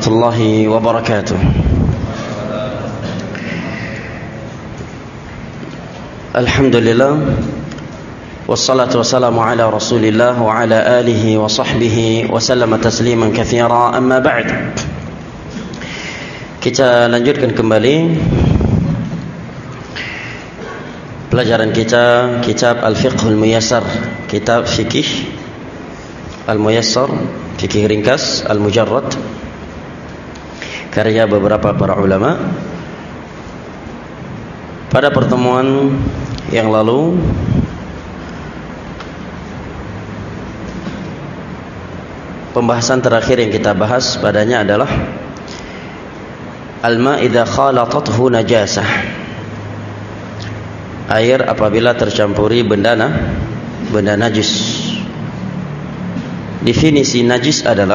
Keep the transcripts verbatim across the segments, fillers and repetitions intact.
warahmatullahi wabarakatuh. Alhamdulillah, wassalatu wassalamu ala rasulillah wa ala alihi wa sahbihi wa sallama tasliman katsira, amma ba'd. Kita lanjutkan kembali pelajaran kita, kitab Al-Fiqhul Muyassar, kitab fikih Al-Muyassar, fikih ringkas Al-Mujarrad, karya beberapa para ulama. Pada pertemuan yang lalu pembahasan terakhir yang kita bahas padanya adalah al-ma' idza khalatathu najasah, air apabila tercampuri benda na, benda najis. Definisi najis adalah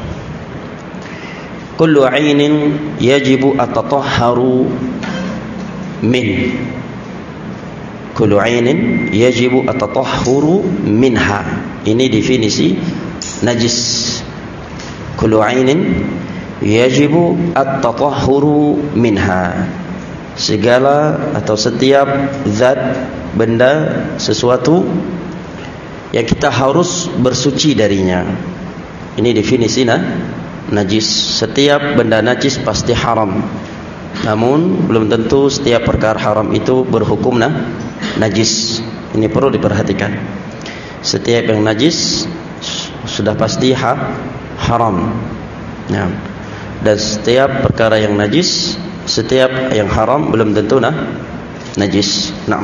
kullu 'ainin yajibu at-tatahharu min, kullu 'ainin yajibu at-tatahhuru minha. Ini definisi najis. Kullu 'ainin yajibu at-tatahhuru minha, segala atau setiap zat, benda, sesuatu yang kita harus bersuci darinya. Ini definisi nah, najis. Setiap benda najis pasti haram, namun belum tentu setiap perkara haram itu berhukum nah, najis. Ini perlu diperhatikan. Setiap yang najis sudah pasti ha, haram. Nah, dan setiap perkara yang najis, setiap yang haram belum tentu nah, najis. Nah,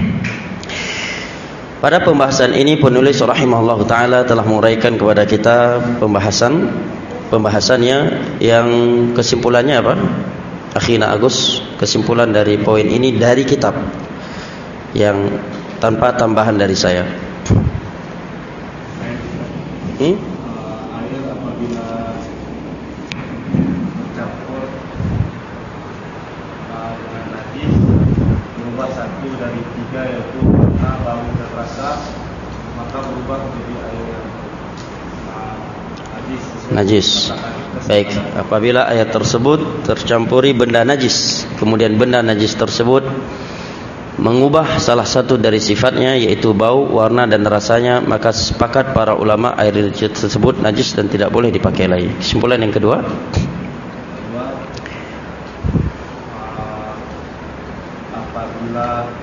pada pembahasan ini penulis rahimahullah ta'ala telah menguraikan kepada kita pembahasan pembahasannya yang kesimpulannya apa? Akhina Agus, kesimpulan dari poin ini dari kitab yang tanpa tambahan dari saya. Hmm? Najis. Baik, apabila ayat tersebut tercampuri benda najis, kemudian benda najis tersebut mengubah salah satu dari sifatnya, yaitu bau, warna dan rasanya, maka sepakat para ulama air tersebut najis dan tidak boleh dipakai lagi. Kesimpulan yang kedua, apabila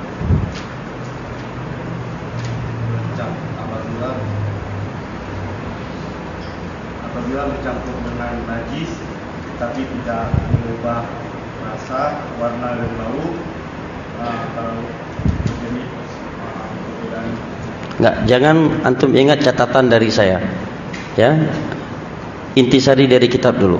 apabila bercampur dengan najis tapi tidak mengubah rasa, warna dan bau, kalau jadi perbedaan. Enggak, jangan antum ingat catatan dari saya, ya. Intisari dari kitab dulu.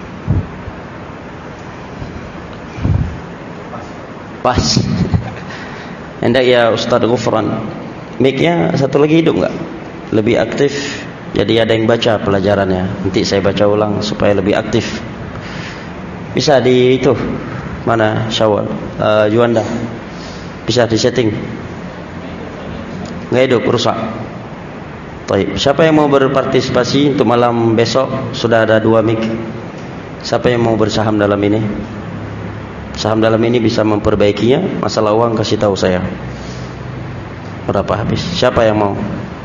Pas. Hendak ya Ustaz Ghufran. Mic-nya satu lagi hidup enggak? Lebih aktif. Jadi ada yang baca pelajarannya. Nanti saya baca ulang supaya lebih aktif. Bisa di itu mana Syawal, uh, Juanda. Bisa di setting. Nggak hidup, rusak. Baik. Siapa yang mau berpartisipasi untuk malam besok? Sudah ada dua mic. Siapa yang mau bersaham dalam ini? Saham dalam ini bisa memperbaikinya. Masalah uang kasih tahu saya. Berapa habis? Siapa yang mau?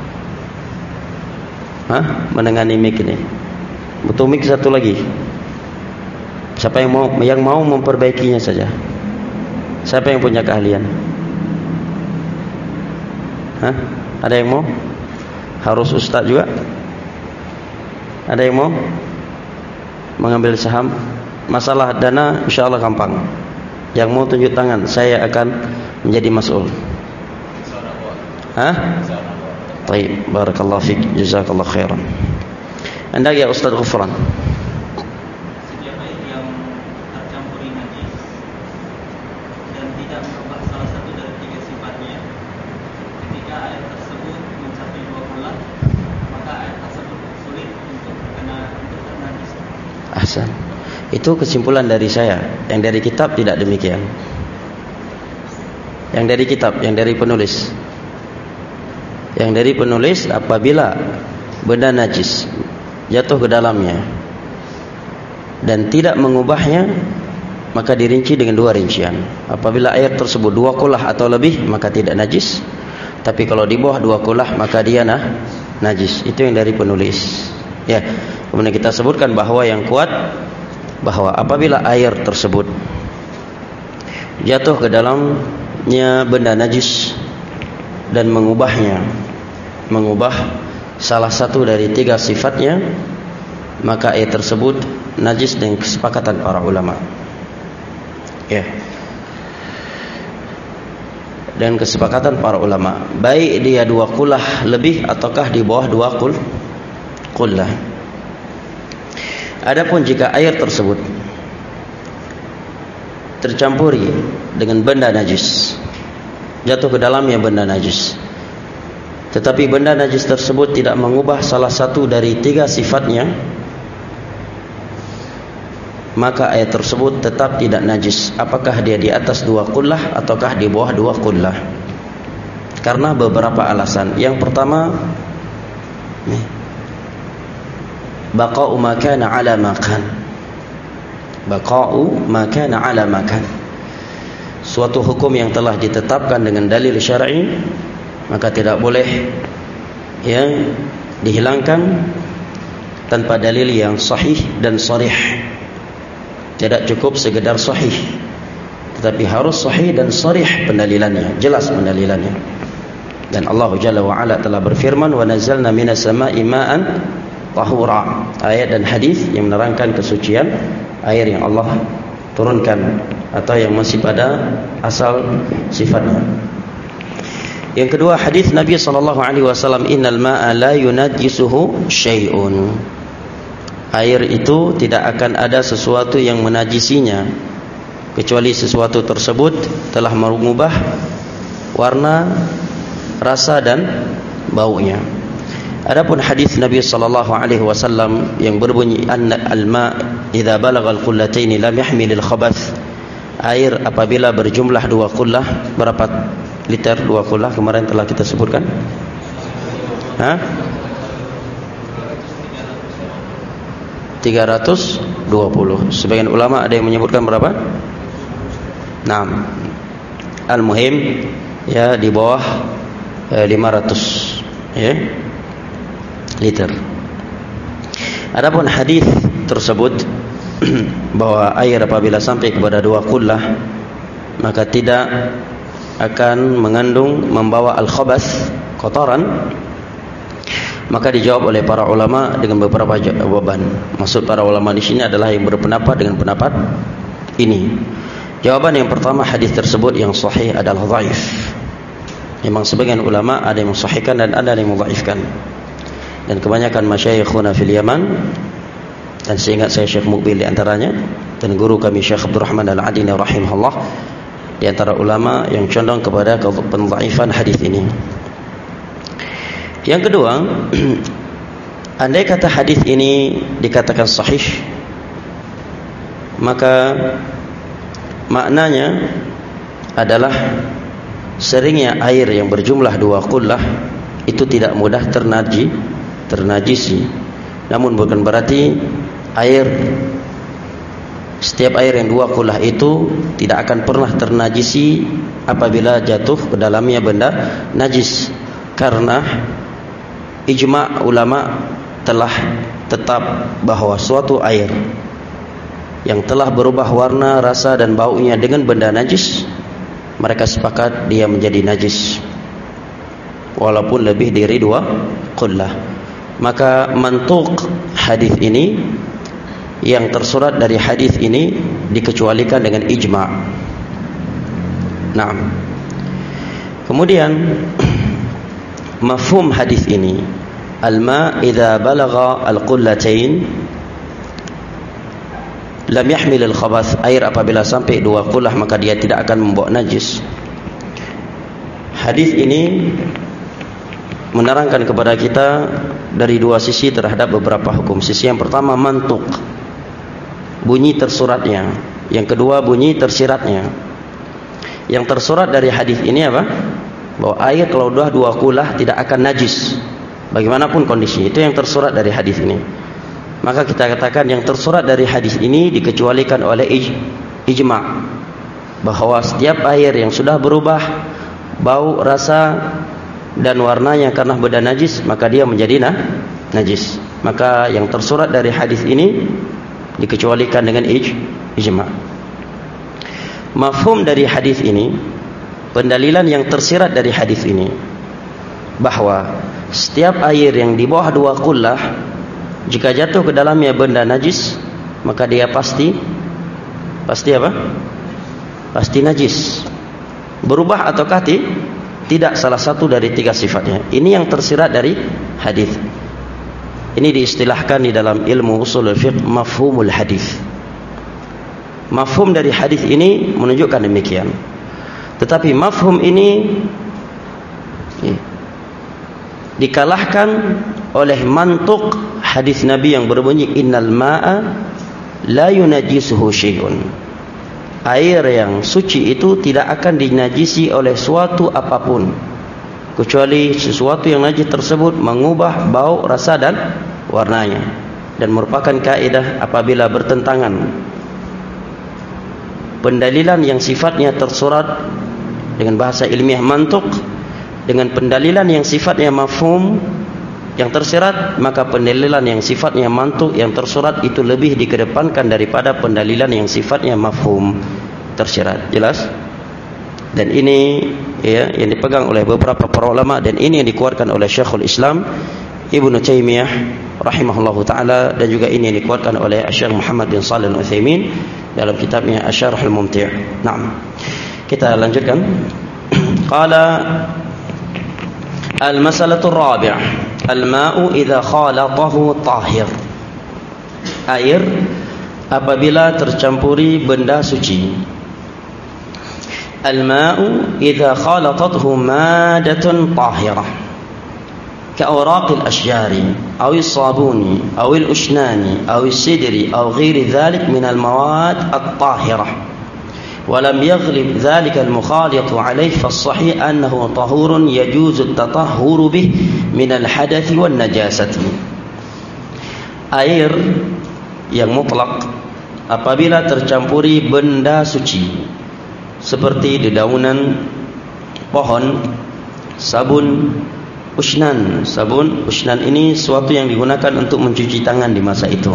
Hah? Menengani mic ini. Butuh mic satu lagi. Siapa yang mau yang mau memperbaikinya saja? Siapa yang punya keahlian? Hah? Ada yang mau? Harus ustaz juga? Ada yang mau mengambil saham? Masalah dana insyaallah gampang. Yang mau tunjuk tangan, saya akan menjadi mas'ul. Hah? Baik, barakallahu fiik, jazakallahu khairan. Anda ya Ustaz Ghufran. Setiap air yang tercampuri najis dan tidak mengubah salah satu dari tiga sifatnya, ketika air tersebut mencapai dua bulan, maka air tersebut sulit untuk terkena untuk ternajis. Ahsan. Itu kesimpulan dari saya. Yang dari kitab tidak demikian. Yang dari kitab, yang dari penulis. Yang dari penulis, apabila benda najis jatuh ke dalamnya dan tidak mengubahnya, maka dirinci dengan dua rincian. Apabila air tersebut dua kulah atau lebih, maka tidak najis. Tapi kalau di bawah dua kulah, maka dia nah, najis. Itu yang dari penulis. Ya. Kemudian kita sebutkan bahwa yang kuat, bahwa apabila air tersebut jatuh ke dalamnya benda najis dan mengubahnya, mengubah salah satu dari tiga sifatnya, maka air tersebut najis dengan kesepakatan para ulama. Ya. Dan kesepakatan para ulama, baik dia dua kulah lebih ataukah di bawah dua kul kullah. Adapun jika air tersebut tercampuri dengan benda najis, jatuh ke dalamnya benda najis, tetapi benda najis tersebut tidak mengubah salah satu dari tiga sifatnya, maka air tersebut tetap tidak najis. Apakah dia di atas dua kullah ataukah di bawah dua kullah? Karena beberapa alasan. Yang pertama, nih, baqa'u ma kana 'ala ma kan. Baqa'u ma kana 'ala ma kan. Suatu hukum yang telah ditetapkan dengan dalil syar'i, maka tidak boleh yang dihilangkan tanpa dalil yang sahih dan sharih. Tidak cukup sekedar sahih, tetapi harus sahih dan sharih pendalilannya, jelas pendalilannya. Dan Allah Jalla wa Ala telah berfirman, wa nazzalna minas sama'i ma'an tahura. Ayat dan hadis yang menerangkan kesucian air yang Allah turunkan atau yang masih pada asal sifatnya. Yang kedua, hadis Nabi sallallahu alaihi wasallam, innal ma'a la yunajjisuhu syai'un. Air itu tidak akan ada sesuatu yang menajisinya, kecuali sesuatu tersebut telah mengubah warna, rasa dan baunya. Adapun hadis Nabi sallallahu alaihi wasallam yang berbunyi anna al-ma' idza balagha al-qullatayn lam yahmil al-khabath. Air apabila berjumlah dua kullah, berapa liter dua kullah kemarin telah kita sebutkan? Hah? tiga ratus dua puluh. Sebagian ulama ada yang menyebutkan berapa? enam. Al-muhim ya di bawah eh, lima ratus ya liter. Adapun hadis tersebut bahwa air apabila sampai kepada dua kullah, maka tidak akan mengandung membawa al-khabath, kotoran, maka dijawab oleh para ulama dengan beberapa jawaban. Maksud para ulama di sini adalah yang berpendapat dengan pendapat ini. Jawaban yang pertama, hadis tersebut yang sahih adalah dhaif. Memang sebagian ulama ada yang mensahihkan dan ada yang mendhaifkan. Dan kebanyakan masyayikhuna fil Yaman, dan seingat saya Syekh Muqbil di antaranya, dan guru kami Syekh Abdul Rahman Al-Adini rahimahullah, di antara ulama yang condong kepada pendhaifan hadis ini. Yang kedua, andai kata hadis ini dikatakan sahih, maka maknanya adalah seringnya air yang berjumlah dua kullah itu tidak mudah ternaji, ternajisi. Namun bukan berarti air, setiap air yang dua kullah itu tidak akan pernah ternajisi apabila jatuh ke dalamnya benda najis. Karena ijma' ulama telah tetap bahwa suatu air yang telah berubah warna, rasa dan baunya dengan benda najis, mereka sepakat dia menjadi najis walaupun lebih dari dua qullah. Maka mantuk hadis ini, yang tersurat dari hadis ini, dikecualikan dengan ijma'. Nah, kemudian mafhum hadis ini, al-ma' idza balagha al-qullatain lam yahmil al-khabath. Air apabila sampai dua kullah maka dia tidak akan membawa najis. Hadis ini menerangkan kepada kita dari dua sisi terhadap beberapa hukum. Sisi yang pertama mantuk, bunyi tersuratnya. Yang kedua bunyi tersiratnya. Yang tersurat dari hadis ini apa? Bahwa air kalau sudah dua kullah tidak akan najis bagaimanapun kondisi. Itu yang tersurat dari hadis ini. maka kita katakan yang tersurat dari hadis ini dikecualikan oleh ij, ijma' bahawa setiap air yang sudah berubah bau, rasa dan warnanya karena benda najis, maka dia menjadi nah, najis. Maka yang tersurat dari hadis ini dikecualikan dengan ij, ijma'. Mafhum dari hadis ini, pendalilan yang tersirat dari hadis ini, bahawa setiap air yang di bawah dua qullah, jika jatuh ke dalamnya benda najis, maka dia pasti pasti apa? Pasti najis. Berubah ataukah tidak salah satu dari tiga sifatnya. Ini yang tersirat dari hadis. Ini diistilahkan di dalam ilmu ushul fiqh mafhumul hadis. Mafhum dari hadis ini menunjukkan demikian. Tetapi mafhum ini ya, dikalahkan oleh mantuk hadis Nabi yang berbunyi innal ma'a la yunajjisuhu syai'un. Air yang suci itu tidak akan dinajisi oleh suatu apapun, kecuali sesuatu yang najis tersebut mengubah bau, rasa dan warnanya, dan merupakan kaidah apabila bertentangan pendalilan yang sifatnya tersurat dengan bahasa ilmiah mantuk dengan pendalilan yang sifatnya mafhum yang tersirat, maka pendalilan yang sifatnya mantuk yang tersurat itu lebih dikedepankan daripada pendalilan yang sifatnya mafhum tersirat. Jelas? Dan ini ya, yang dipegang oleh beberapa para ulama, dan ini yang dikuatkan oleh Syekhul Islam Ibnu Taimiyah rahimahullahu taala, dan juga ini yang dikuatkan oleh Syekh Muhammad bin Shalih Al-Utsaimin dalam kitabnya Asy-Syarhul Mumti'. Naam. Kita lanjutkan. Qala al-mas'alatur rabi', al-ma'u idza khalatahu tahir. Air apabila tercampuri benda suci. Al-ma'u idza khalatathu madatun tahirah كأوراق الأشجار أو الصابون أو الأشنان أو السدر أو غير ذلك من المواد الطاهرة ولم يغلب ذلك المخالط عليه فالصحيح أنه طهور يجوز التطهر به من الحدث والنجاسة. Air yang mutlak apabila tercampuri benda suci seperti dedaunan pohon, sabun, usnan. Sabun, usnan ini suatu yang digunakan untuk mencuci tangan di masa itu.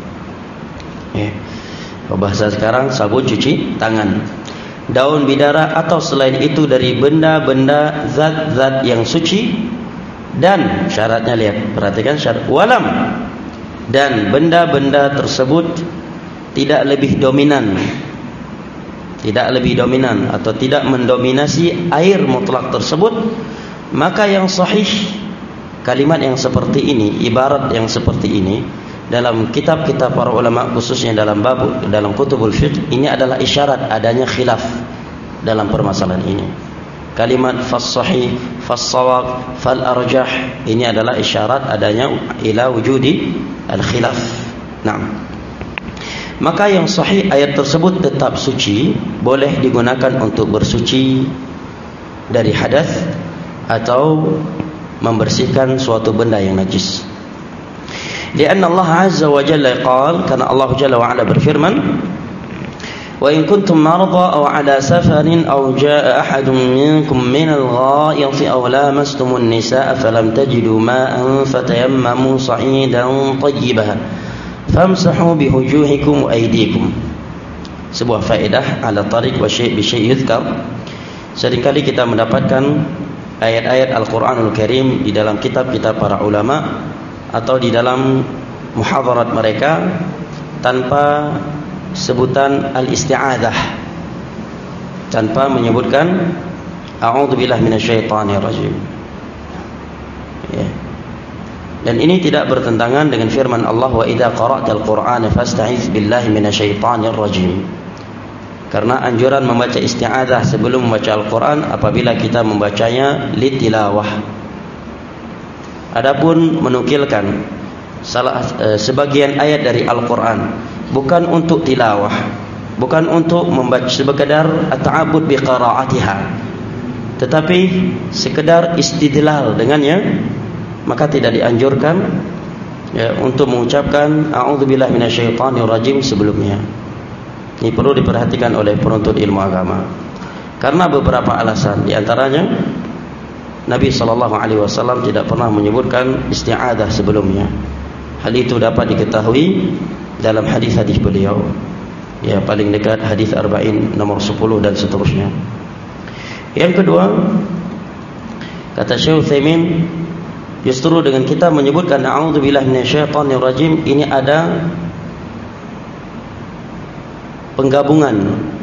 Ya. Bahasa sekarang sabun cuci tangan. Daun bidara atau selain itu dari benda-benda zat-zat yang suci, dan syaratnya lihat, perhatikan syarat walam, dan benda-benda tersebut tidak lebih dominan, tidak lebih dominan atau tidak mendominasi air mutlak tersebut. Maka yang sahih, kalimat yang seperti ini, ibarat yang seperti ini dalam kitab-kitab para ulama, khususnya dalam bab dalam kutubul fiqh, ini adalah isyarat adanya khilaf dalam permasalahan ini. Kalimat fas-sahih, fas-shawab, fal-arjah, ini adalah isyarat adanya ila wujudi al-khilaf. Naam. Maka yang sahih, ayat tersebut tetap suci, boleh digunakan untuk bersuci dari hadas atau membersihkan suatu benda yang najis. Karena Allah Azza wa Jalla qala, karena Allah Jalla wa Ala berfirman, wa in kuntum marda aw ala safarin aw jaa ahadun minkum min al-gha'iti aw lamastumun nisaa falam tajidu ma'an fatayammamu sa'idan tayyiban famsahu bihujuhikum wa aydikum. Sebuah faedah ala tariq wa syai' bi syai' yuzkar. Seringkali kita mendapatkan ayat-ayat Al-Quranul Karim di dalam kitab-kitab para ulama atau di dalam muhadharat mereka tanpa sebutan al-isti'adzah, tanpa menyebutkan a'udzubillahi minasyaitonir rajim. Ya. Dan ini tidak bertentangan dengan firman Allah, wa idza qara'tal Qur'ana fasta'iz billahi minasyaitonir rajim. Karena anjuran membaca isti'adzah sebelum membaca Al-Quran apabila kita membacanya litilawah. Adapun menukilkan salah e, sebagian ayat dari Al-Quran bukan untuk tilawah, bukan untuk membaca sekedar at-ta'abbud bi qira'atiha, tetapi sekedar istidlal dengannya, maka tidak dianjurkan ya, untuk mengucapkan a'udzubillahi minasyaitonirrajim sebelumnya. Ini perlu diperhatikan oleh penuntut ilmu agama. Karena beberapa alasan, di antaranya Nabi sallallahu alaihi wasallam tidak pernah menyebutkan isti'adzah sebelumnya. Hal itu dapat diketahui dalam hadis-hadis beliau. Ya, paling dekat hadis arba'in nomor sepuluh dan seterusnya. Yang kedua, kata Syekh Utsaimin, justru dengan kita menyebutkan a'udzubillahi minasyaitonirrajim, ini ada penggabungan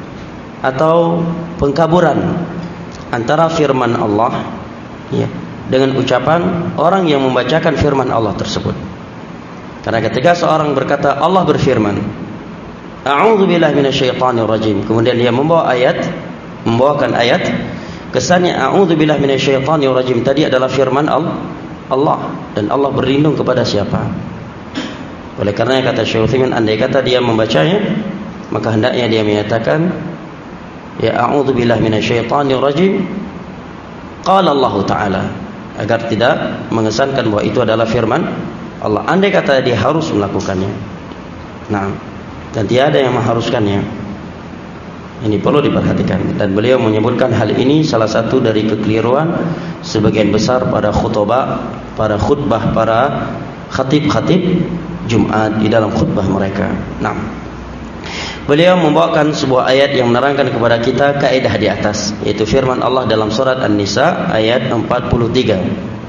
atau pengkaburan antara firman Allah, ya, dengan ucapan orang yang membacakan firman Allah tersebut. Karena ketika seorang berkata Allah berfirman, a'udzubillahi minasyaitonirrajim, kemudian dia membawa ayat, membawakan ayat, kesannya a'udzubillahi minasyaitonirrajim tadi adalah firman Allah, dan Allah berlindung kepada siapa? Oleh karena kata Syekh Utsaimin, andai kata dia membacanya, maka hendaknya dia menyatakan ya a'udzubillahi minasyaitonirrajim qala Allah taala, agar tidak mengesankan bahwa itu adalah firman Allah. Andai kata dia harus melakukannya, nah, dan tiada yang mengharuskannya. Ini perlu diperhatikan, dan beliau menyebutkan hal ini salah satu dari kekeliruan sebagian besar pada khutbah, para khutbah para khatib-khatib Jumat di dalam khutbah mereka. Nah, beliau membawakan sebuah ayat yang menerangkan kepada kita kaidah di atas, yaitu firman Allah dalam surat An-Nisa ayat empat puluh tiga,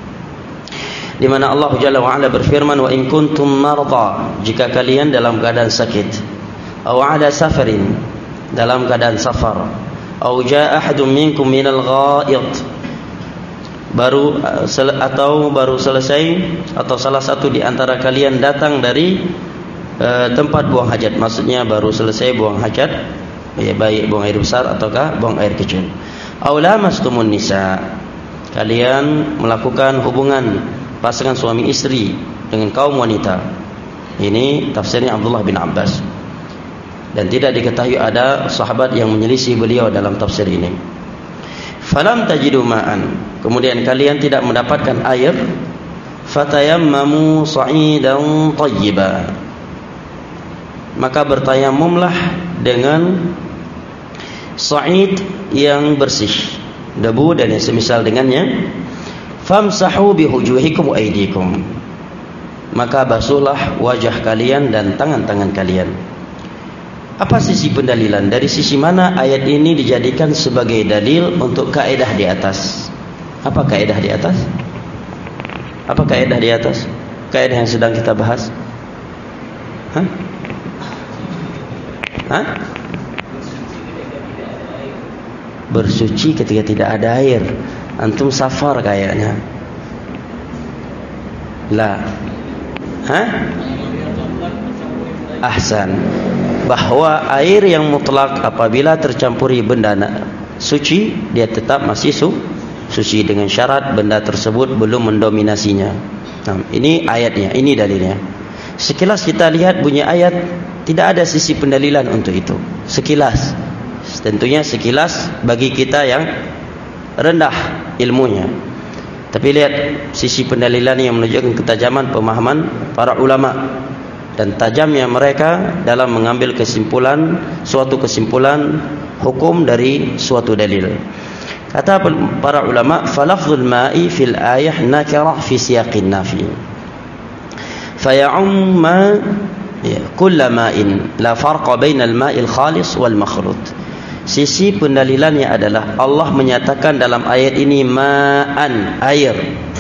di mana Allah Jalla wa Ala berfirman, wa in kuntum marda, jika kalian dalam keadaan sakit, aw ala safarin, dalam keadaan safar, aw jaa ahadun minkum minal ghaid, baru atau baru selesai, atau salah satu di antara kalian datang dari e, tempat buang hajat, maksudnya baru selesai buang hajat, ya, baik buang air besar ataukah buang air kecil. Aw lamastumun nisa, kalian melakukan hubungan pasangan suami istri dengan kaum wanita. Ini tafsirnya Abdullah bin Abbas, dan tidak diketahui ada sahabat yang menyelisih beliau dalam tafsir ini. Falam tajidu ma'an, kemudian kalian tidak mendapatkan air, fatayammamu sa'idan thayyiba, maka bertayamumlah dengan sa'id yang bersih, debu dan yang semisal dengannya. Famsahu bihujuhikum wa aydikum, maka basuhlah wajah kalian dan tangan-tangan kalian. Apa sisi pendalilan? Dari sisi mana ayat ini dijadikan sebagai dalil untuk kaidah di atas? Apa kaidah di atas? Apa kaidah di atas? Kaidah yang sedang kita bahas. Hah? Hah? Bersuci ketika tidak ada air. Antum safar kayaknya. La. Hah? Ahsan. Bahwa air yang mutlak apabila tercampuri benda suci, dia tetap masih su suci dengan syarat benda tersebut belum mendominasinya. Nah, ini ayatnya, ini dalilnya. Sekilas kita lihat bunyi ayat, tidak ada sisi pendalilan untuk itu. Sekilas, tentunya sekilas bagi kita yang rendah ilmunya. Tapi lihat sisi pendalilan yang menunjukkan ketajaman pemahaman para ulama dan tajamnya mereka dalam mengambil kesimpulan, suatu kesimpulan hukum dari suatu dalil. Kata para ulama, falafzul ma'i fil ayah nakirah fi siyaqin nafi, faya'umma kulla ma'in la farqa bainal ma'il khalis wal makhlut. Sisi pendalilannya adalah Allah menyatakan dalam ayat ini ma'an, air.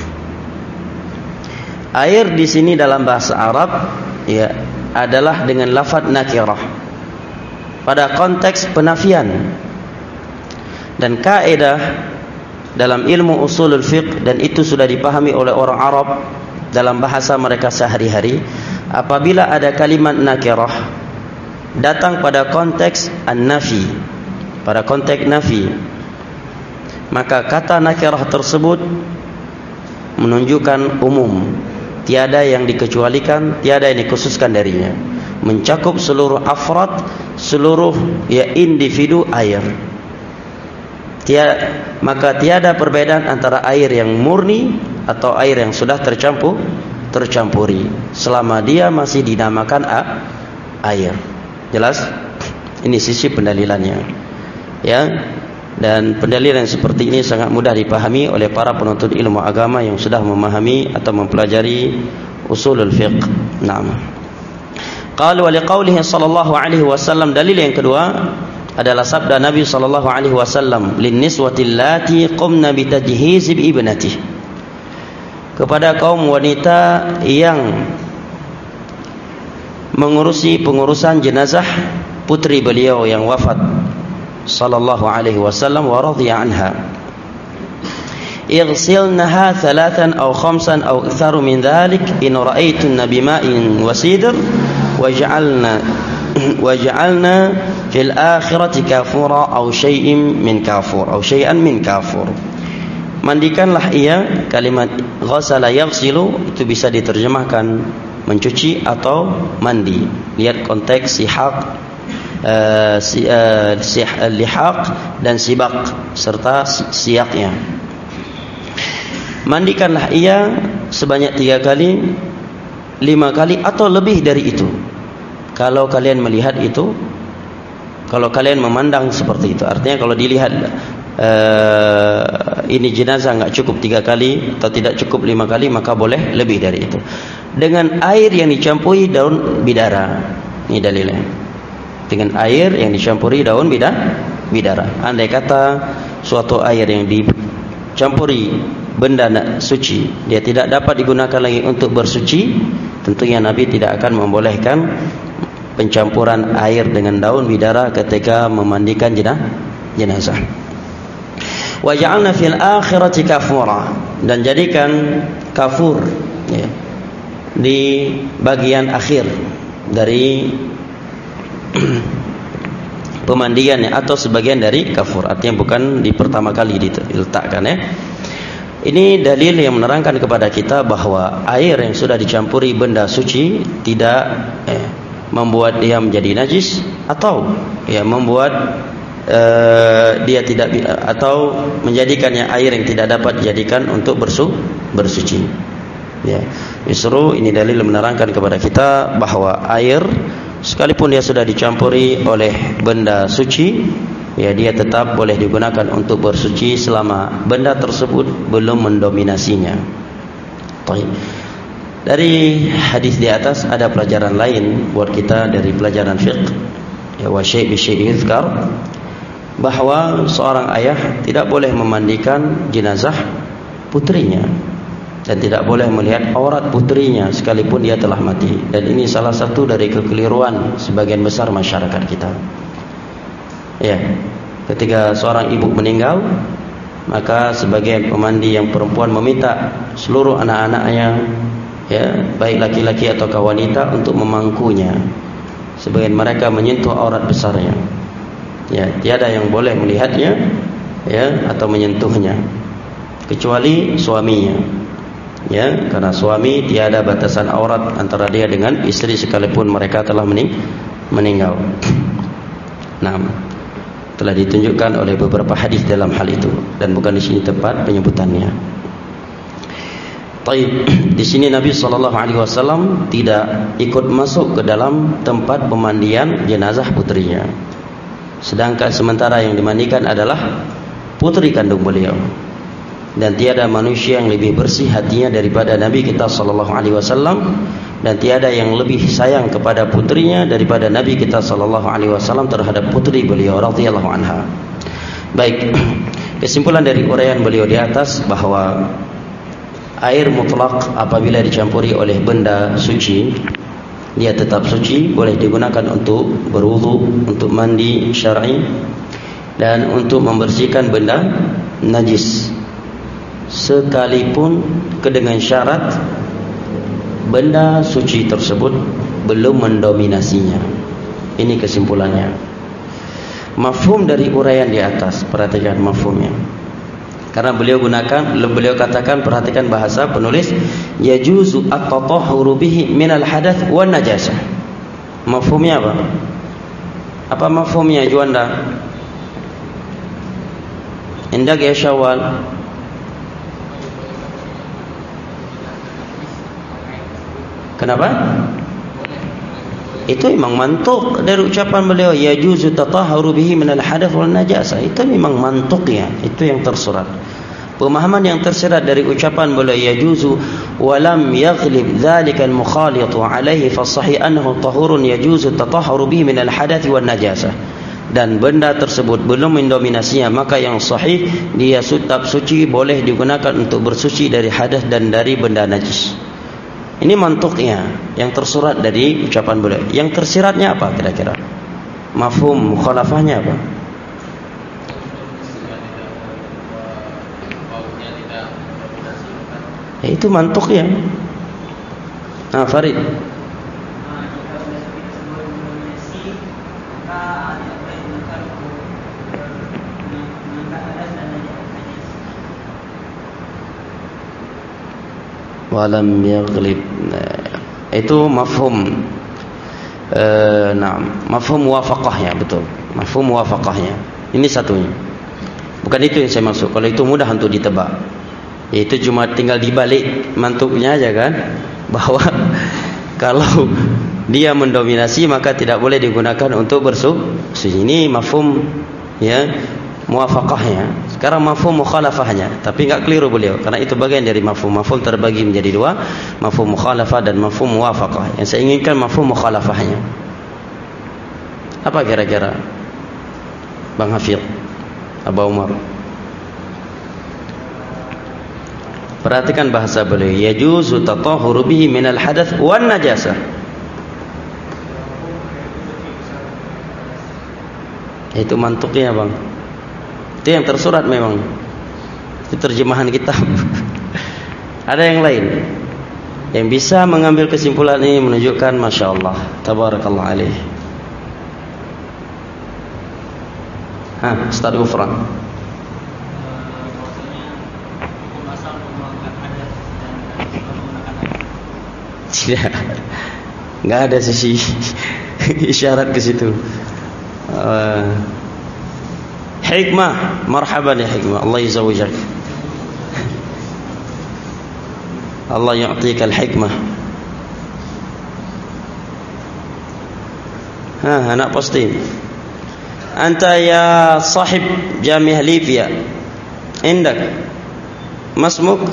Air di sini dalam bahasa Arab, ya, adalah dengan lafaz nakirah pada konteks penafian. Dan kaidah dalam ilmu usulul fiqh, dan itu sudah dipahami oleh orang Arab dalam bahasa mereka sehari-hari, apabila ada kalimat nakirah datang pada konteks an-nafi, pada konteks nafi, maka kata nakirah tersebut menunjukkan umum, tiada yang dikecualikan, tiada yang dikhususkan darinya, mencakup seluruh afrad, seluruh ya individu air. Tiada, maka tiada perbedaan antara air yang murni atau air yang sudah tercampur tercampuri selama dia masih dinamakan a, air. Jelas? Ini sisi pendalilannya. Ya. Dan pendalilan seperti ini sangat mudah dipahami oleh para penuntut ilmu agama yang sudah memahami atau mempelajari usulul fiqh. Naam. Qala wa liqaulihi sallallahu alaihi wasallam, dalil yang kedua adalah sabda Nabi sallallahu alaihi wasallam, "Lin-niswati allati qumna bi tajhiz ibnatihi." Kepada kaum wanita yang mengurusi pengurusan jenazah putri beliau yang wafat sallallahu alaihi wasallam wa radhiya anha, ighsilnaha thalathan aw khamsan aw aktharu min dhalik in ra'aytunna bima'in wasidr waj'alna waj'alna fil akhirati kafura aw shay'in min kafur aw shay'an min kafur. Mandikanlah ia, kalimat ghasala yaghsilu itu bisa diterjemahkan mencuci atau mandi. Lihat konteks sihaq, Uh, si, uh, si, uh, lihaq dan sibak serta siaknya. Mandikanlah ia sebanyak tiga kali, lima kali atau lebih dari itu. Kalau kalian melihat itu, kalau kalian memandang seperti itu, artinya kalau dilihat uh, ini jenazah nggak cukup tiga kali atau tidak cukup lima kali, maka boleh lebih dari itu. Dengan air yang dicampuri daun bidara. Ini dalilnya. Dengan air yang dicampuri daun bidara. Andai kata suatu air yang dicampuri benda suci, dia tidak dapat digunakan lagi untuk bersuci, tentunya Nabi tidak akan membolehkan pencampuran air dengan daun bidara ketika memandikan jenazah. Wa ja'alna fil akhirati kafura, dan jadikan kafur ya, di bagian akhir dari pemandiannya atau sebagian dari kafur, artinya bukan di pertama kali diletakkan ya. Ini dalil yang menerangkan kepada kita bahwa air yang sudah dicampuri benda suci tidak eh, membuat dia menjadi najis atau ya membuat eh, dia tidak atau menjadikannya air yang tidak dapat dijadikan untuk bersu, bersuci. Ya, justru ini dalil menerangkan kepada kita bahwa air sekalipun dia sudah dicampuri oleh benda suci, ya dia tetap boleh digunakan untuk bersuci selama benda tersebut belum mendominasinya. Baik. Dari hadis di atas ada pelajaran lain buat kita dari pelajaran fiqh. Ya, wa syai' bi syai' yuzkar, bahwa seorang ayah tidak boleh memandikan jenazah putrinya dan tidak boleh melihat aurat putrinya sekalipun dia telah mati. Dan ini salah satu dari kekeliruan sebagian besar masyarakat kita. Ya, ketika seorang ibu meninggal, maka sebagian pemandi yang perempuan meminta seluruh anak-anaknya, ya, baik laki-laki atau wanita, untuk memangkunya. Sebagian mereka menyentuh aurat besarnya. Ya, tiada yang boleh melihatnya, ya, atau menyentuhnya kecuali suaminya. Ya, karena suami tiada batasan aurat antara dia dengan istri sekalipun mereka telah mening- meninggal. Nah, telah ditunjukkan oleh beberapa hadis dalam hal itu dan bukan di sini tempat penyebutannya. Taib, di sini Nabi sallallahu alaihi wasallam tidak ikut masuk ke dalam tempat pemandian jenazah putrinya. Sedangkan sementara yang dimandikan adalah putri kandung beliau. Dan tiada manusia yang lebih bersih hatinya daripada Nabi kita sallallahu alaihi wasallam, dan tiada yang lebih sayang kepada putrinya daripada Nabi kita sallallahu alaihi wasallam terhadap putri beliau radhiyallahu anha. Baik, kesimpulan dari uraian beliau di atas bahwa air mutlak apabila dicampuri oleh benda suci, dia tetap suci, boleh digunakan untuk berwudu, untuk mandi syar'i, dan untuk membersihkan benda najis, sekalipun dengan syarat benda suci tersebut belum mendominasinya. Ini kesimpulannya. Mafhum dari uraian di atas, perhatikan mafhumnya. Karena beliau gunakan, beliau katakan, perhatikan bahasa penulis, yajuzu at-tatahhuru bihi minal hadath wan najasah. Mafhumnya apa? Apa mafhumnya Juanda? Indak ya Syawal. Kenapa? Itu memang mantuk dari ucapan beliau, yajuzu tatahharu bihi minal hadath wal najasah. Itu memang mantuknya, itu yang tersurat. Pemahaman yang tersirat dari ucapan beliau yajuzu wa lam yaghlib dzalika al mukhalitu alaihi fa sahih annahu tahurun yajuzu tatahharu bihi minal hadath wal najasah. Dan benda tersebut belum mendominasinya, maka yang sahih dia tetap suci, boleh digunakan untuk bersuci dari hadas dan dari benda najis. Ini mantuknya yang tersurat dari ucapan beliau. Yang tersiratnya apa kira-kira? Mafhum mukhalafahnya apa? Ya, itu mantuknya. Nah, Farid. Walam yaghlib, itu mafhum uh, nah, mafhum muwafaqahnya, betul, mafhum muwafaqahnya. Ini satunya, bukan itu yang saya maksud. Kalau itu mudah untuk ditebak, itu cuma tinggal dibalik mantuknya aja kan, bahwa kalau dia mendominasi maka tidak boleh digunakan untuk bersuci. Ini mafhum ya muwafaqahnya. Sekarang mafhum mukhalafahnya, tapi enggak keliru beliau, karena itu bagian dari mafhum. Mafhum terbagi menjadi dua, mafhum mukhalafah dan mafhum muwafaqah. Yang saya inginkan mafhum mukhalafahnya. Apa kira-kira Bang Hafidh, Abu Umar? Perhatikan bahasa beliau, yajuzu tatahhuru bihi minal hadath wan najasah. Itu mantuknya, Bang. Itu yang tersurat memang. Itu terjemahan kitab. Ada yang lain yang bisa mengambil kesimpulan ini, menunjukkan Masya Allah, tabarakallah alaih. Hah, Ustaz Gufran. Tidak, nggak ada sisi isyarat ke situ. Uh, Hikmah, marhaban ya hikmah. Allah yazawajak. Allah yu'tika al-hikmah. Ha, anak posting. Anta ya sahib Jamiah Libya. Indak masmuk?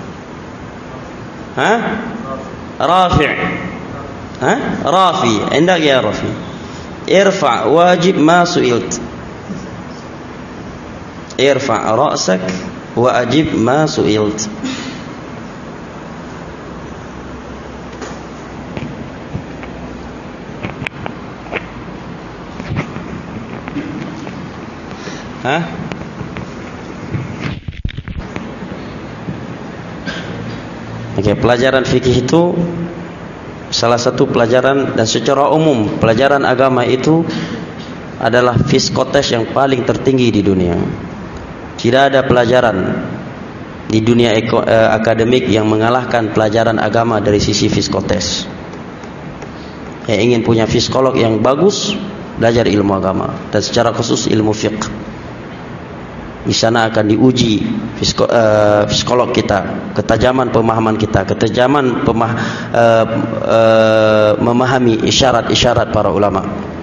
Ha? Rafi'. Ha? Rafi. Indak ya Rafi. Irfa' wajib ma su'ilt. Irfa' ra'sak wa ajib ma su'ilt. Hah? Oke, pelajaran fikih itu salah satu pelajaran, dan secara umum pelajaran agama itu adalah fiskotes yang paling tertinggi di dunia. Tidak ada pelajaran di dunia eko, eh, akademik yang mengalahkan pelajaran agama dari sisi fiskotes. Yang ingin punya psikolog yang bagus, belajar ilmu agama, dan secara khusus ilmu fiqh. Di sana akan diuji psiko, eh, psikolog kita, ketajaman pemahaman kita, ketajaman pemah, eh, eh, memahami isyarat-isyarat para ulama.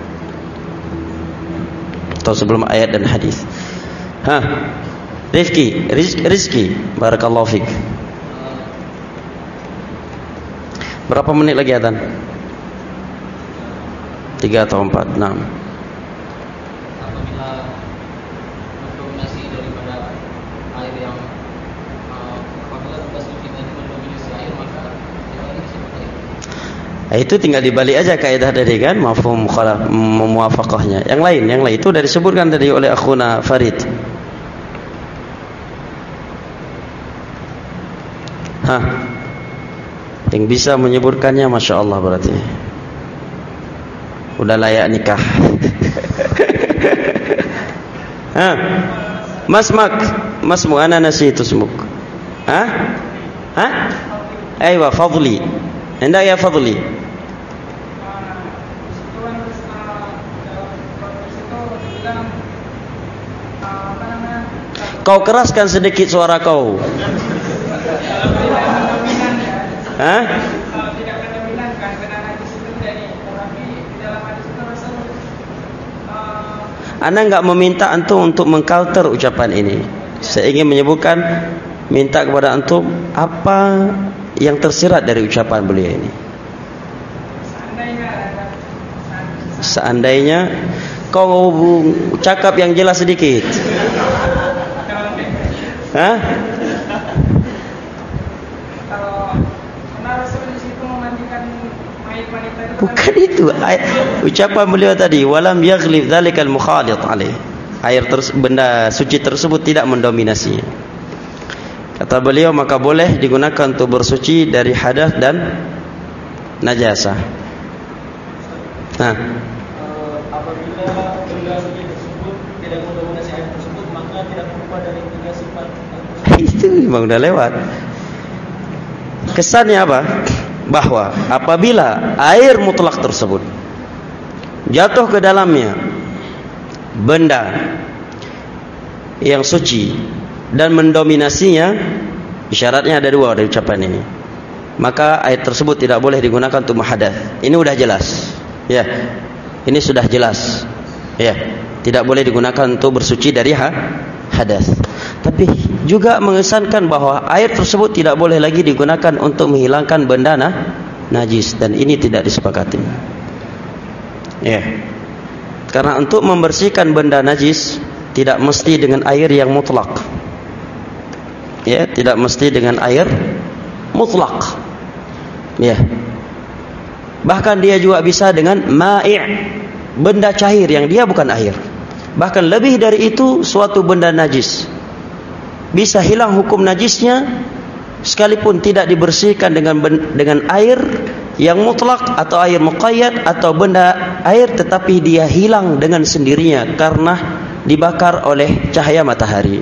Atau sebelum ayat dan hadis. Hah, Rizki, Rizki, Rizki, barakallahu fik. Berapa menit lagi adzan? Tiga atau empat, enam. Apabila mendominasi daripada air yang uh, apabila tugas kita itu mendominasi air, maka yang lain seperti itu. Itu tinggal dibalik aja kaidah tadi kan, mafhum mukhalaf muwafaqahnya. Yang lain, yang lain itu dari disebutkan tadi oleh akhuna Farid. Hah, yang bisa menyebutkannya Masya Allah berarti udah layak nikah. Hah, masmak, masmu ana nasitu smuk. Hah, hah, aywa fadli, hendak ya fadli. Kau keraskan sedikit suara kau. Hah? Ana enggak meminta antum untuk mengcounter ucapan ini. Saya ingin menyebutkan, minta kepada antum apa yang tersirat dari ucapan beliau ini. Seandainya kau cakap yang jelas sedikit. Hah? Bukan itu ucapan beliau tadi, walam yaghlib dzalikal mukhalid alaih. Air terus, benda suci tersebut tidak mendominasi. Kata beliau, maka boleh digunakan untuk bersuci dari hadas dan najasah. Nah, apabila benda suci tersebut tidak mendominasi air tersebut, maka tidak berupa dari tiga sifat. Itu memang udah lewat. Kesannya apa? Bahwa apabila air mutlak tersebut jatuh ke dalamnya benda yang suci dan mendominasinya, isyaratnya ada dua dari ucapan ini, maka air tersebut tidak boleh digunakan untuk muhadath. Ini sudah jelas. Ya. Ini sudah jelas. Ya, tidak boleh digunakan untuk bersuci dari ha hadas. Tapi juga mengesankan bahwa air tersebut tidak boleh lagi digunakan untuk menghilangkan benda nah, najis, dan ini tidak disepakati. Ya. Karena untuk membersihkan benda najis tidak mesti dengan air yang mutlak. Ya, tidak mesti dengan air mutlak. Ya. Bahkan dia juga bisa dengan ma'i', benda cair yang dia bukan air. Bahkan lebih dari itu, suatu benda najis bisa hilang hukum najisnya sekalipun tidak dibersihkan dengan dengan air yang mutlak atau air muqayyad atau benda air, tetapi dia hilang dengan sendirinya karena dibakar oleh cahaya matahari.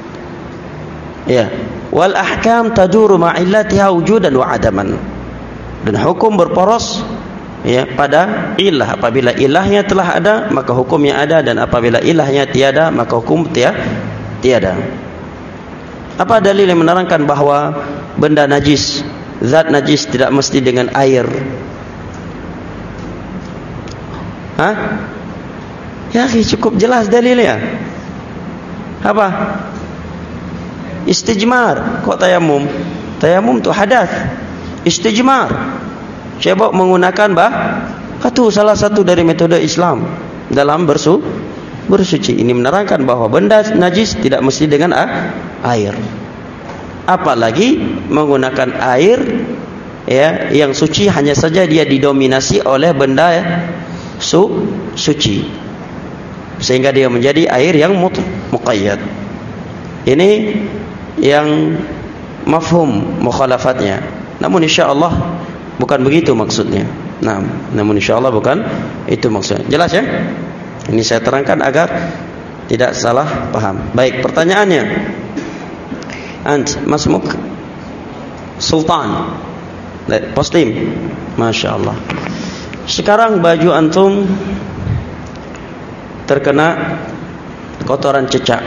Ya, wal ahkam taduru ma'illatiha wujudan wa adaman. Dan hukum berporos ya pada ilah. Apabila ilahnya telah ada, maka hukumnya ada, dan apabila ilahnya tiada, maka hukum tia, tiada. Apa dalil yang menerangkan bahwa benda najis, zat najis tidak mesti dengan air? Hah? Ya, cukup jelas dalilnya. Apa? Istijmar. Kok tayamum? Tayamum itu hadas. Istijmar, coba menggunakan bah, itu salah satu dari metode Islam dalam bersu, bersuci. Ini menerangkan bahwa benda najis tidak mesti dengan ah, air. Apalagi menggunakan air ya yang suci, hanya saja dia didominasi oleh benda ya, su, suci, sehingga dia menjadi air yang muqayyad. Ini yang mafhum mukhalafatnya. Namun insyaallah bukan begitu maksudnya. Nah, namun insyaallah bukan itu maksudnya. Jelas ya? Ini saya terangkan agar tidak salah paham. Baik, pertanyaannya. Ant masmuk Sultan Postim. Masya Allah. Sekarang baju antum terkena kotoran cecak.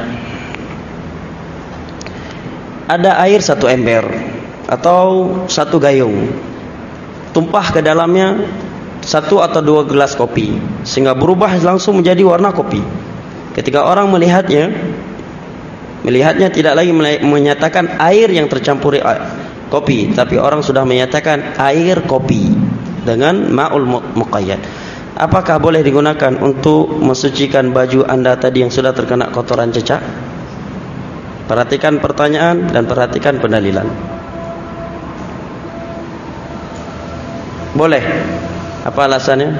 Ada air satu ember atau satu gayung, tumpah ke dalamnya satu atau dua gelas kopi, sehingga berubah langsung menjadi warna kopi. Ketika orang melihatnya, melihatnya tidak lagi menyatakan air yang tercampuri kopi, tapi orang sudah menyatakan air kopi dengan ma'ul muqayyad. Apakah boleh digunakan untuk mensucikan baju anda tadi yang sudah terkena kotoran cecak? Perhatikan pertanyaan dan perhatikan pendalilan. Boleh. Apa alasannya?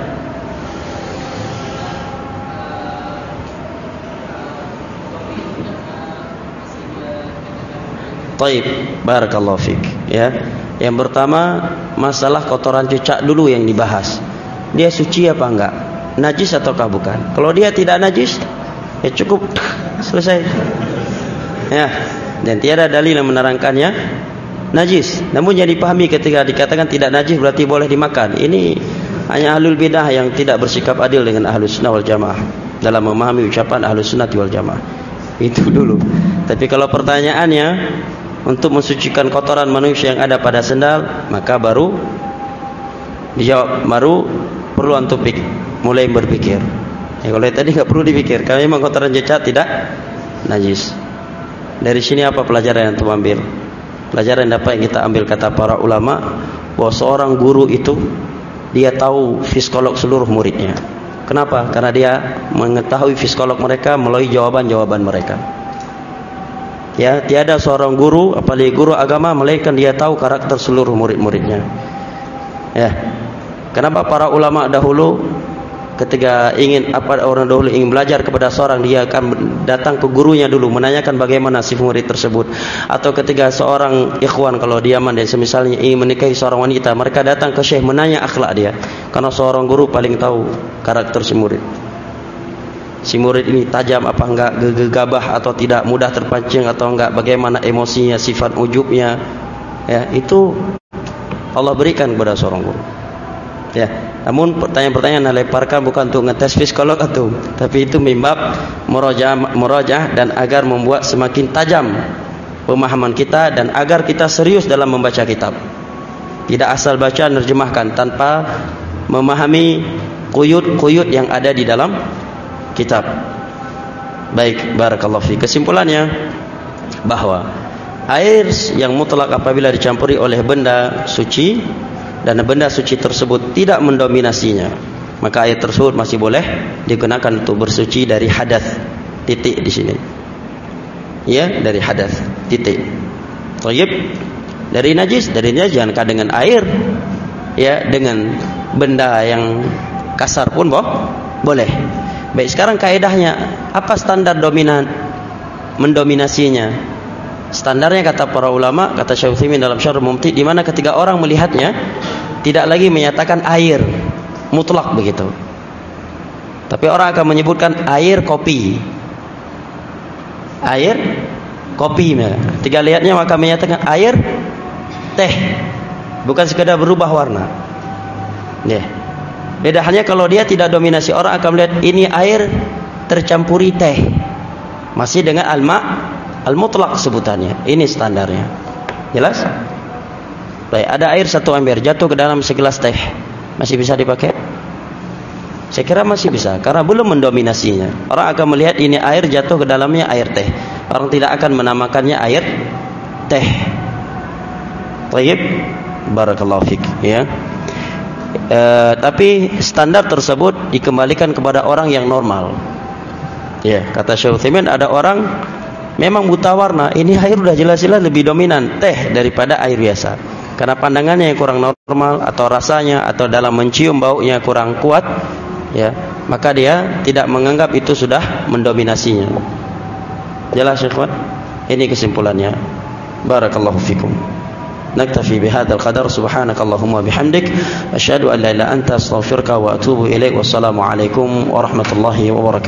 Taib, barakallahu fik. Ya. Yang pertama, masalah kotoran cecak dulu yang dibahas. Dia suci apa enggak? Najis ataukah bukan? Kalau dia tidak najis, ya cukup, selesai. Ya, dan tiada dalil yang menerangkannya najis. Namun yang dipahami ketika dikatakan tidak najis berarti boleh dimakan. Ini hanya ahlul bidah yang tidak bersikap adil dengan ahlus sunnah wal jamaah dalam memahami ucapan ahlus sunnah wal jamaah. Itu dulu. Tapi kalau pertanyaannya untuk mensucikan kotoran manusia yang ada pada sendal, maka baru dijawab, baru perlu untuk mulai berpikir. Ya, kalau tadi nggak perlu dipikir, karena memang kotoran jecat tidak najis. Dari sini apa pelajaran yang kita ambil? Pelajaran yang dapat kita ambil kata para ulama bahwa seorang guru itu dia tahu psikolog seluruh muridnya. Kenapa? Karena dia mengetahui psikolog mereka melalui jawaban-jawaban mereka. Ya, tiada seorang guru, apalagi guru agama, melainkan dia tahu karakter seluruh murid-muridnya. Ya. Kenapa para ulama dahulu ketika ingin apa orang dahulu ingin belajar kepada seorang, dia akan datang ke gurunya dulu menanyakan bagaimana si murid tersebut. Atau ketika seorang ikhwan kalau diaman dan semisalnya ingin menikahi seorang wanita, mereka datang ke syekh menanya akhlak dia, karena seorang guru paling tahu karakter si murid. Si murid ini tajam apa enggak, gegabah atau tidak, mudah terpancing atau enggak, bagaimana emosinya, sifat ujubnya. Ya, itu Allah berikan kepada seorang guru. Ya, namun pertanyaan-pertanyaan yang lemparkan bukan untuk ngetes psikolog atau, tapi itu mimbab merojah, merojah dan agar membuat semakin tajam pemahaman kita dan agar kita serius dalam membaca kitab. Tidak asal baca nerjemahkan tanpa memahami kuyut-kuyut yang ada di dalam kitab. Baik, barakallahu fi. Kesimpulannya bahwa air yang mutlak apabila dicampuri oleh benda suci dan benda suci tersebut tidak mendominasinya, maka air tersebut masih boleh digunakan untuk bersuci dari hadas. Titik di sini. Ya, dari hadas. Titik. Thayyib. Dari najis, dari najis jangan dengan air. Ya, dengan benda yang kasar pun boh, boleh. Baik, sekarang kaedahnya apa standar dominan mendominasinya? Standarnya kata para ulama, kata Syekh Utsaimin dalam Syarh Mumti, di mana ketika orang melihatnya tidak lagi menyatakan air mutlak begitu. Tapi orang akan menyebutkan air kopi. Air kopi. Ketika lihatnya maka menyatakan air teh. Bukan sekadar berubah warna. Ya. Beda halnya kalau dia tidak dominasi, orang akan melihat ini air tercampuri teh. Masih dengan al-ma' al-mutlaq sebutannya. Ini standarnya. Jelas? Baik, ada air satu ember jatuh ke dalam segelas teh. Masih bisa dipakai? Saya kira masih bisa, karena belum mendominasinya. Orang akan melihat ini air jatuh ke dalamnya air teh. Orang tidak akan menamakannya air teh. Baik. Barakallahu fik, ya. E, tapi standar tersebut dikembalikan kepada orang yang normal. Ya, kata Syekh Utsaimin, ada orang memang buta warna, ini air udah jelas-jelas lebih dominan teh daripada air biasa. Karena pandangannya yang kurang normal atau rasanya atau dalam mencium baunya kurang kuat, ya, maka dia tidak menganggap itu sudah mendominasinya. Jelas ya, ikhwan? Ini kesimpulannya. Barakallahu fikum. Naktafi bihadzal qadar. Subhanakallahumma bihamdik asyhadu an la ilaha illa anta astaghfiruka wa atubu ilaik. Wassalamu alaikum warahmatullahi wabarakatuh.